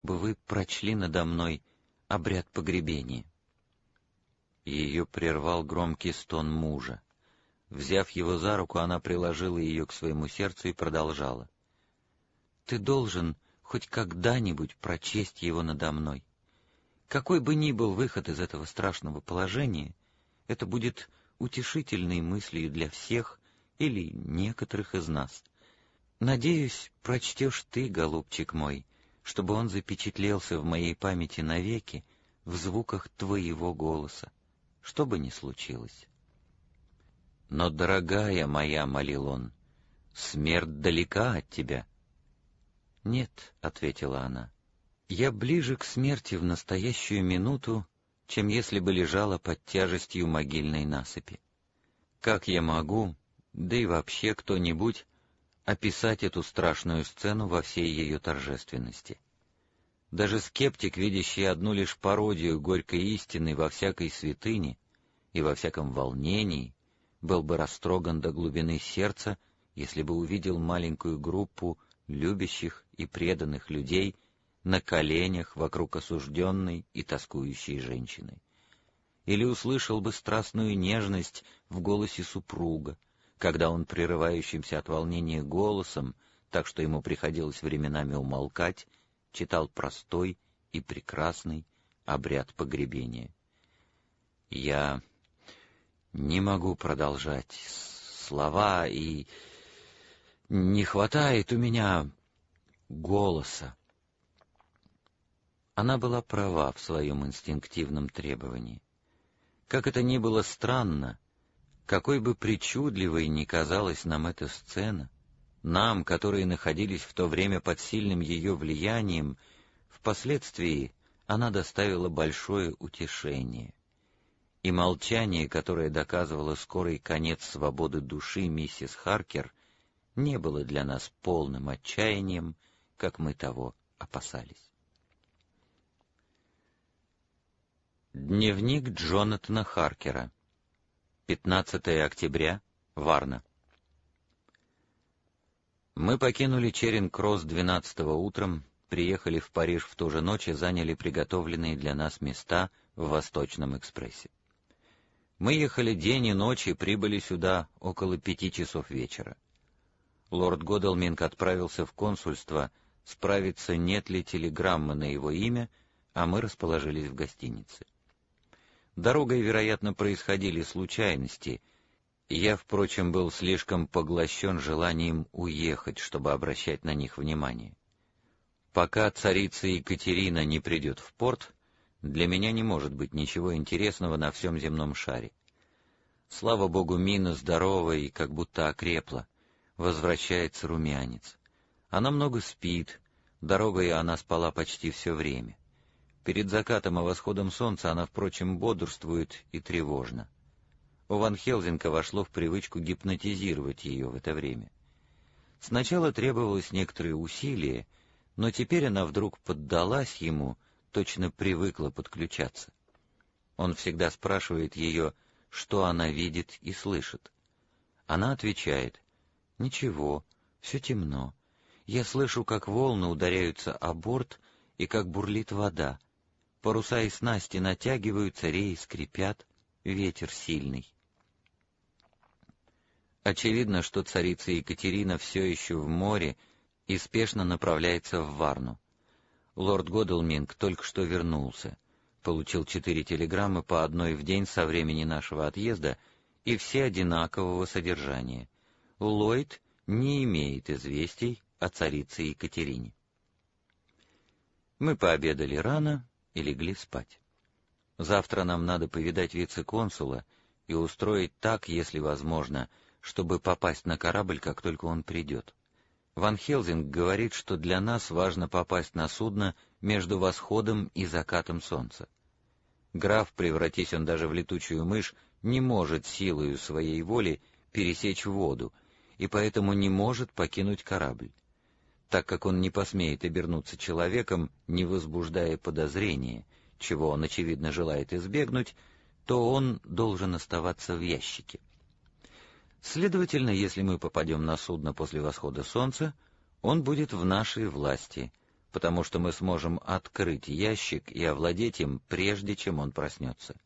бы вы прочли надо мной обряд погребения». Ее прервал громкий стон мужа. Взяв его за руку, она приложила ее к своему сердцу и продолжала. «Ты должен хоть когда-нибудь прочесть его надо мной. Какой бы ни был выход из этого страшного положения, это будет утешительной мыслью для всех или некоторых из нас. Надеюсь, прочтешь ты, голубчик мой, чтобы он запечатлелся в моей памяти навеки в звуках твоего голоса, что бы ни случилось». «Но, дорогая моя, — молил он, — смерть далека от тебя». «Нет, — ответила она, — я ближе к смерти в настоящую минуту, чем если бы лежала под тяжестью могильной насыпи. Как я могу, да и вообще кто-нибудь, описать эту страшную сцену во всей ее торжественности? Даже скептик, видящий одну лишь пародию горькой истины во всякой святыне и во всяком волнении, был бы растроган до глубины сердца, если бы увидел маленькую группу любящих и преданных людей на коленях вокруг осужденной и тоскующей женщины. Или услышал бы страстную нежность в голосе супруга, когда он прерывающимся от волнения голосом, так что ему приходилось временами умолкать, читал простой и прекрасный обряд погребения. Я не могу продолжать слова, и не хватает у меня голоса. Она была права в своем инстинктивном требовании. Как это ни было странно, какой бы причудливой ни казалась нам эта сцена, нам, которые находились в то время под сильным ее влиянием, впоследствии она доставила большое утешение. И молчание, которое доказывало скорый конец свободы души миссис Харкер, не было для нас полным отчаянием, как мы того опасались. Дневник Джонатана Харкера. 15 октября. Варна. Мы покинули Черинг-Кросс 12-го утром, приехали в Париж в ту же ночь и заняли приготовленные для нас места в Восточном экспрессе. Мы ехали день и ночь и прибыли сюда около 5 часов вечера. Лорд Годалминг отправился в консульство справиться, нет ли телеграммы на его имя, а мы расположились в гостинице. Дорогой, вероятно, происходили случайности, и я, впрочем, был слишком поглощен желанием уехать, чтобы обращать на них внимание. Пока царица Екатерина не придет в порт, для меня не может быть ничего интересного на всем земном шаре. Слава богу, Мина здорова и как будто окрепла, возвращается румянец. Она много спит, дорогой она спала почти все время. Перед закатом и восходом солнца она, впрочем, бодрствует и тревожна. У Ван Хелсинга вошло в привычку гипнотизировать ее в это время. Сначала требовалось некоторые усилия, но теперь она вдруг поддалась ему, точно привыкла подключаться. Он всегда спрашивает ее, что она видит и слышит. Она отвечает: «Ничего, все темно. Я слышу, как волны ударяются о борт и как бурлит вода. Паруса и снасти натягиваются, реи скрипят, ветер сильный». Очевидно, что царица Екатерина все еще в море и спешно направляется в Варну. Лорд Годалминг только что вернулся, получил 4 телеграммы по одной в день со времени нашего отъезда, и все одинакового содержания. Ллойд не имеет известий о царице Екатерине. Мы пообедали рано и легли спать. Завтра нам надо повидать вице-консула и устроить так, если возможно, чтобы попасть на корабль, как только он придет. Ван Хелсинг говорит, что для нас важно попасть на судно между восходом и закатом солнца. Граф, превратись он даже в летучую мышь, не может силою своей воли пересечь воду, и поэтому не может покинуть корабль. Так как он не посмеет обернуться человеком, не возбуждая подозрения, чего он, очевидно, желает избегнуть, то он должен оставаться в ящике. Следовательно, если мы попадем на судно после восхода солнца, он будет в нашей власти, потому что мы сможем открыть ящик и овладеть им, прежде чем он проснется.